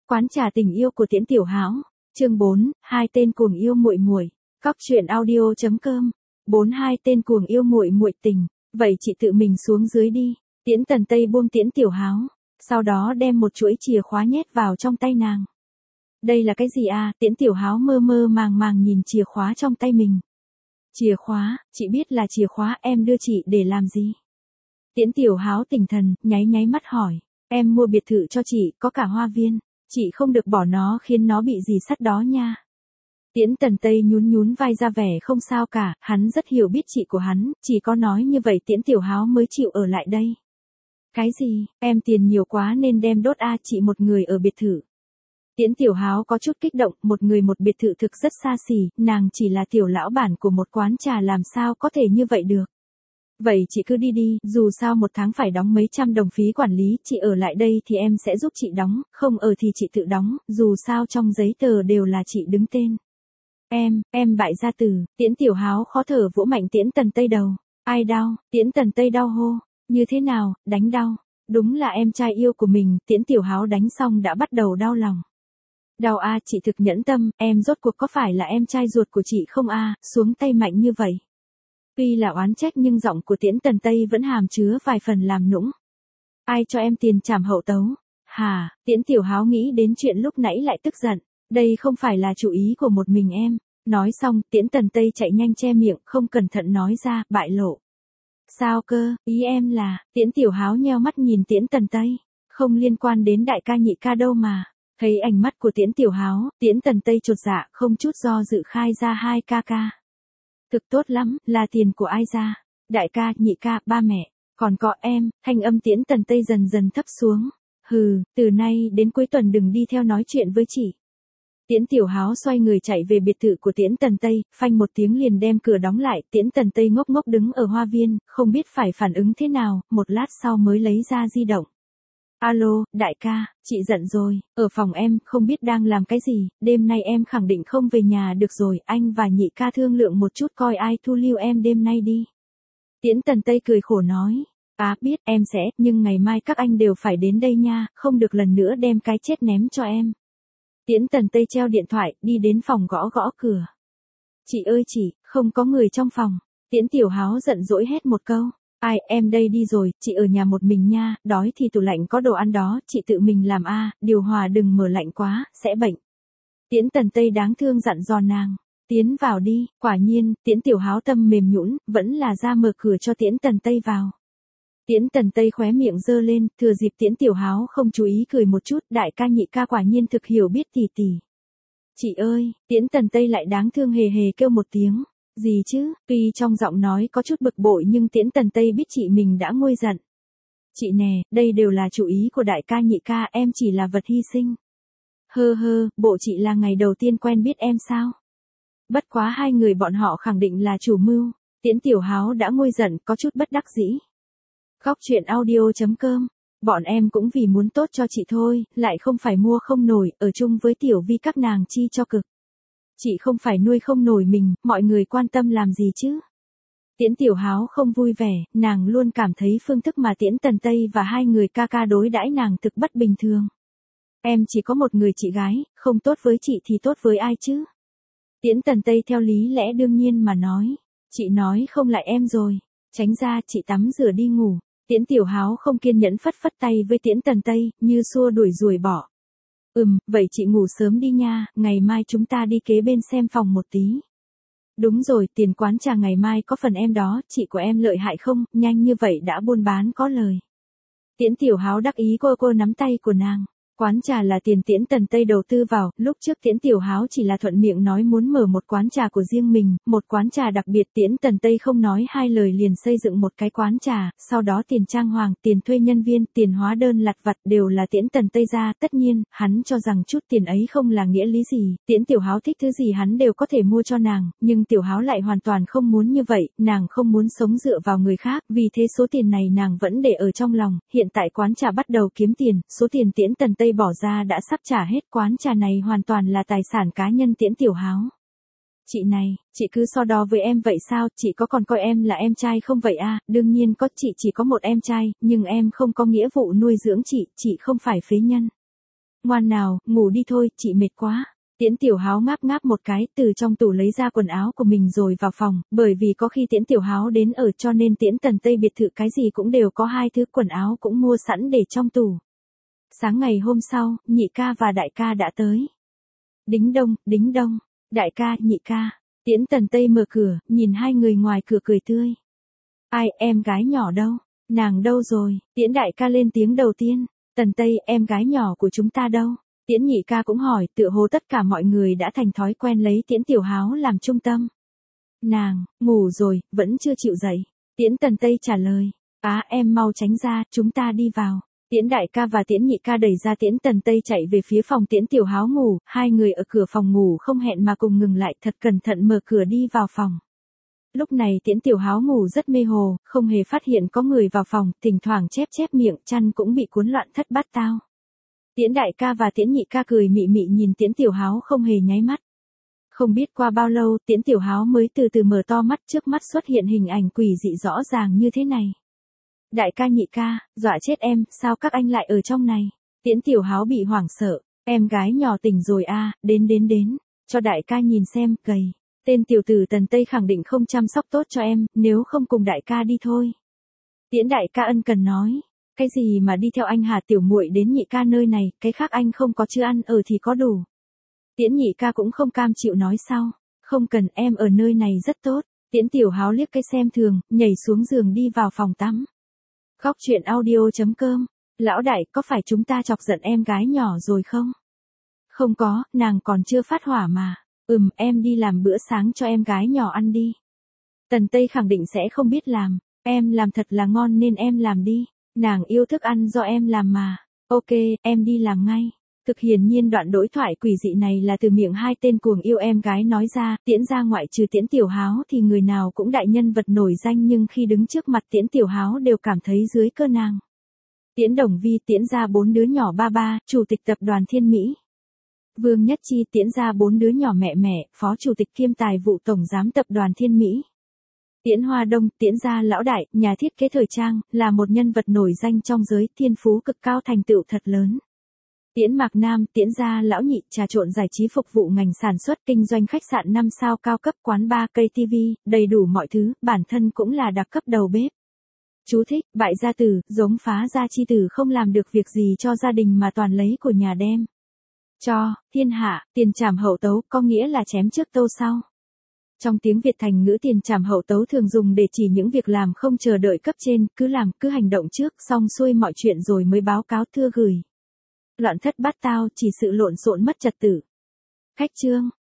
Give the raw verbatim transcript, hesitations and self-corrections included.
Quán trà tình yêu của Tiễn Tiểu Háo. Chương bốn, hai tên cuồng yêu muội muội. Cóc truyện audio chấm com. Bốn hai tên cuồng yêu muội muội tình, vậy chị tự mình xuống dưới đi. Tiễn Tần Tây buông Tiễn Tiểu Háo, sau đó đem một chuỗi chìa khóa nhét vào trong tay nàng. Đây là cái gì à? Tiễn Tiểu Háo mơ mơ màng màng nhìn chìa khóa trong tay mình. Chìa khóa, chị biết là chìa khóa, em đưa chị để làm gì? Tiễn Tiểu Háo tỉnh thần, nháy nháy mắt hỏi. Em mua biệt thự cho chị, có cả hoa viên. Chị không được bỏ nó khiến nó bị gì sắt đó nha. Tiễn Tần Tây nhún nhún vai ra vẻ không sao cả, hắn rất hiểu biết chị của hắn, chỉ có nói như vậy Tiễn Tiểu Háo mới chịu ở lại đây. Cái gì, em tiền nhiều quá nên đem đốt a chị một người ở biệt thự. Tiễn Tiểu Háo có chút kích động, một người một biệt thự thực rất xa xỉ, nàng chỉ là tiểu lão bản của một quán trà làm sao có thể như vậy được. Vậy chị cứ đi đi, dù sao một tháng phải đóng mấy trăm đồng phí quản lý, chị ở lại đây thì em sẽ giúp chị đóng, không ở thì chị tự đóng, dù sao trong giấy tờ đều là chị đứng tên. Em, em bại gia tử. Tiễn Tiểu Háo khó thở vỗ mạnh Tiễn Tần Tây đầu. Ai đau? Tiễn Tần Tây đau hô. Như thế nào, đánh đau? Đúng là em trai yêu của mình, Tiễn Tiểu Háo đánh xong đã bắt đầu đau lòng. Đau a chị thực nhẫn tâm, em rốt cuộc có phải là em trai ruột của chị không a, xuống tay mạnh như vậy. Tuy là oán trách nhưng giọng của Tiễn Tần Tây vẫn hàm chứa vài phần làm nũng. Ai cho em tiền trảm hậu tấu? Hà, Tiễn Tiểu Háo nghĩ đến chuyện lúc nãy lại tức giận. Đây không phải là chủ ý của một mình em. Nói xong, Tiễn Tần Tây chạy nhanh che miệng, không cẩn thận nói ra, bại lộ. Sao cơ, ý em là, Tiễn Tiểu Háo nheo mắt nhìn Tiễn Tần Tây. Không liên quan đến đại ca nhị ca đâu mà. Thấy ánh mắt của Tiễn Tiểu Háo, Tiễn Tần Tây chột dạ, không chút do dự khai ra hai ca ca. Thực tốt lắm, là tiền của ai ra? Đại ca, nhị ca, ba mẹ, còn có em. Thanh âm Tiễn Tần Tây dần dần thấp xuống. Hừ, từ nay đến cuối tuần đừng đi theo nói chuyện với chị. Tiễn Tiểu Háo xoay người chạy về biệt thự của Tiễn Tần Tây, phanh một tiếng liền đem cửa đóng lại, Tiễn Tần Tây ngốc ngốc đứng ở hoa viên, không biết phải phản ứng thế nào, một lát sau mới lấy ra di động. Alo, đại ca, chị giận rồi, ở phòng em, không biết đang làm cái gì, đêm nay em khẳng định không về nhà được rồi, anh và nhị ca thương lượng một chút coi ai thu lưu em đêm nay đi. Tiễn Tần Tây cười khổ nói, à biết, em sẽ, nhưng ngày mai các anh đều phải đến đây nha, không được lần nữa đem cái chết ném cho em. Tiễn Tần Tây treo điện thoại, đi đến phòng gõ gõ cửa. Chị ơi chị, không có người trong phòng. Tiễn Tiểu Háo giận dỗi hết một câu. Ai, em đây đi rồi, chị ở nhà một mình nha, đói thì tủ lạnh có đồ ăn đó, chị tự mình làm a, à, điều hòa đừng mở lạnh quá, sẽ bệnh. Tiễn Tần Tây đáng thương dặn dò nàng. Tiến vào đi, quả nhiên, Tiễn Tiểu Háo tâm mềm nhũn, vẫn là ra mở cửa cho Tiễn Tần Tây vào. Tiễn Tần Tây khóe miệng giơ lên, thừa dịp Tiễn Tiểu Háo không chú ý cười một chút, đại ca nhị ca quả nhiên thực hiểu biết tỷ tỷ. Chị ơi, Tiễn Tần Tây lại đáng thương hề hề kêu một tiếng. Gì chứ, tuy trong giọng nói có chút bực bội nhưng Tiễn Tần Tây biết chị mình đã nguôi giận. Chị nè, đây đều là chủ ý của đại ca nhị ca, em chỉ là vật hy sinh. Hơ hơ, bộ chị là ngày đầu tiên quen biết em sao? Bất quá hai người bọn họ khẳng định là chủ mưu. Tiễn Tiểu Háo đã nguôi giận, có chút bất đắc dĩ. Cóc truyện audio chấm com. Bọn em cũng vì muốn tốt cho chị thôi, lại không phải mua không nổi, ở chung với Tiểu Vi các nàng chi cho cực. Chị không phải nuôi không nổi mình, mọi người quan tâm làm gì chứ? Tiễn Tiểu Háo không vui vẻ, nàng luôn cảm thấy phương thức mà Tiễn Tần Tây và hai người ca ca đối đãi nàng thực bất bình thường. Em chỉ có một người chị gái, không tốt với chị thì tốt với ai chứ? Tiễn Tần Tây theo lý lẽ đương nhiên mà nói. Chị nói không lại em rồi. Tránh ra, chị tắm rửa đi ngủ. Tiễn Tiểu Háo không kiên nhẫn phất phất tay với Tiễn Tần Tây, như xua đuổi ruồi bỏ. Ừm, vậy chị ngủ sớm đi nha, ngày mai chúng ta đi kế bên xem phòng một tí. Đúng rồi, tiền quán trà ngày mai có phần em đó, chị của em lợi hại không, nhanh như vậy đã buôn bán có lời. Tiễn Tiểu Háo đắc ý cô cô nắm tay của nàng. Quán trà là tiền Tiễn Tần Tây đầu tư vào, lúc trước Tiễn Tiểu Háo chỉ là thuận miệng nói muốn mở một quán trà của riêng mình, một quán trà đặc biệt. Tiễn Tần Tây không nói hai lời liền xây dựng một cái quán trà, sau đó tiền trang hoàng, tiền thuê nhân viên, tiền hóa đơn lặt vặt đều là Tiễn Tần Tây ra. Tất nhiên, hắn cho rằng chút tiền ấy không là nghĩa lý gì, Tiễn Tiểu Háo thích thứ gì hắn đều có thể mua cho nàng, nhưng Tiểu Háo lại hoàn toàn không muốn như vậy, nàng không muốn sống dựa vào người khác, vì thế số tiền này nàng vẫn để ở trong lòng. Hiện tại quán trà bắt đầu kiếm tiền, số tiền Tiễn Tần Tây bỏ ra đã sắp trả hết, quán trà này hoàn toàn là tài sản cá nhân Tiễn Tiểu Háo. Chị này, chị cứ so đo với em vậy sao, chị có còn coi em là em trai không vậy à, đương nhiên có, chị chỉ có một em trai, nhưng em không có nghĩa vụ nuôi dưỡng chị, chị không phải phế nhân. Ngoan nào, ngủ đi thôi, chị mệt quá. Tiễn Tiểu Háo ngáp ngáp một cái, từ trong tủ lấy ra quần áo của mình rồi vào phòng, bởi vì có khi Tiễn Tiểu Háo đến ở cho nên Tiễn Tần Tây biệt thự cái gì cũng đều có hai thứ quần áo cũng mua sẵn để trong tủ. Sáng ngày hôm sau, nhị ca và đại ca đã tới. Đính đông, đính đông, đại ca, nhị ca. Tiễn Tần Tây mở cửa, nhìn hai người ngoài cửa cười tươi. Ai, em gái nhỏ đâu? Nàng đâu rồi? Tiễn đại ca lên tiếng đầu tiên. Tần Tây, em gái nhỏ của chúng ta đâu? Tiễn nhị ca cũng hỏi, tựa hồ tất cả mọi người đã thành thói quen lấy Tiễn Tiểu Háo làm trung tâm. Nàng, ngủ rồi, vẫn chưa chịu dậy. Tiễn Tần Tây trả lời. Á, em mau tránh ra, chúng ta đi vào. Tiễn đại ca và Tiễn nhị ca đẩy ra Tiễn Tần Tây chạy về phía phòng Tiễn Tiểu Háo ngủ, hai người ở cửa phòng ngủ không hẹn mà cùng ngừng lại, thật cẩn thận mở cửa đi vào phòng. Lúc này Tiễn Tiểu Háo ngủ rất mê hồ, không hề phát hiện có người vào phòng, thỉnh thoảng chép chép miệng, chăn cũng bị cuốn loạn thất bát tao. Tiễn đại ca và Tiễn nhị ca cười mị mị nhìn Tiễn Tiểu Háo không hề nháy mắt. Không biết qua bao lâu, Tiễn Tiểu Háo mới từ từ mở to mắt, trước mắt xuất hiện hình ảnh quỷ dị rõ ràng như thế này. Đại ca nhị ca, dọa chết em, sao các anh lại ở trong này? Tiễn Tiểu Háo bị hoảng sợ, em gái nhỏ tỉnh rồi à, đến đến đến, cho đại ca nhìn xem, cầy. Tên tiểu tử Tần Tây khẳng định không chăm sóc tốt cho em, nếu không cùng đại ca đi thôi. Tiễn đại ca ân cần nói, cái gì mà đi theo anh Hà tiểu muội đến nhị ca nơi này, cái khác anh không có chưa ăn ở thì có đủ. Tiễn nhị ca cũng không cam chịu nói sau, không cần, em ở nơi này rất tốt. Tiễn Tiểu Háo liếc cái xem thường, nhảy xuống giường đi vào phòng tắm. Góc truyện audio chấm com. Lão đại, có phải chúng ta chọc giận em gái nhỏ rồi không? Không có, nàng còn chưa phát hỏa mà. Ừm, em đi làm bữa sáng cho em gái nhỏ ăn đi. Tần Tây khẳng định sẽ không biết làm. Em làm thật là ngon nên em làm đi. Nàng yêu thức ăn do em làm mà. Ok, em đi làm ngay. Thực hiển nhiên đoạn đối thoại quỷ dị này là từ miệng hai tên cuồng yêu em gái nói ra, Tiễn ra ngoại trừ Tiễn Tiểu Háo thì người nào cũng đại nhân vật nổi danh, nhưng khi đứng trước mặt Tiễn Tiểu Háo đều cảm thấy dưới cơ nàng. Tiễn Đồng Vi, Tiễn ra bốn đứa nhỏ ba ba, chủ tịch tập đoàn Thiên Mỹ. Vương Nhất Chi, Tiễn ra bốn đứa nhỏ mẹ mẹ, phó chủ tịch kiêm tài vụ tổng giám tập đoàn Thiên Mỹ. Tiễn Hoa Đông, Tiễn gia lão đại, nhà thiết kế thời trang, là một nhân vật nổi danh trong giới, thiên phú cực cao, thành tựu thật lớn. Tiễn Mạc Nam, Tiễn gia lão nhị, trà trộn giải trí phục vụ ngành sản xuất, kinh doanh khách sạn năm sao cao cấp, quán bar, cây tivi, đầy đủ mọi thứ, bản thân cũng là đặc cấp đầu bếp. Chú thích, bại gia tử, giống phá gia chi tử, không làm được việc gì cho gia đình mà toàn lấy của nhà đem cho thiên hạ. Tiền trảm hậu tấu có nghĩa là chém trước tâu sau. Trong tiếng Việt thành ngữ, tiền trảm hậu tấu thường dùng để chỉ những việc làm không chờ đợi cấp trên, cứ làm, cứ hành động trước, xong xuôi mọi chuyện rồi mới báo cáo thưa gửi. Loạn thất bát tao, chỉ sự lộn xộn mất trật tự. Khách chương.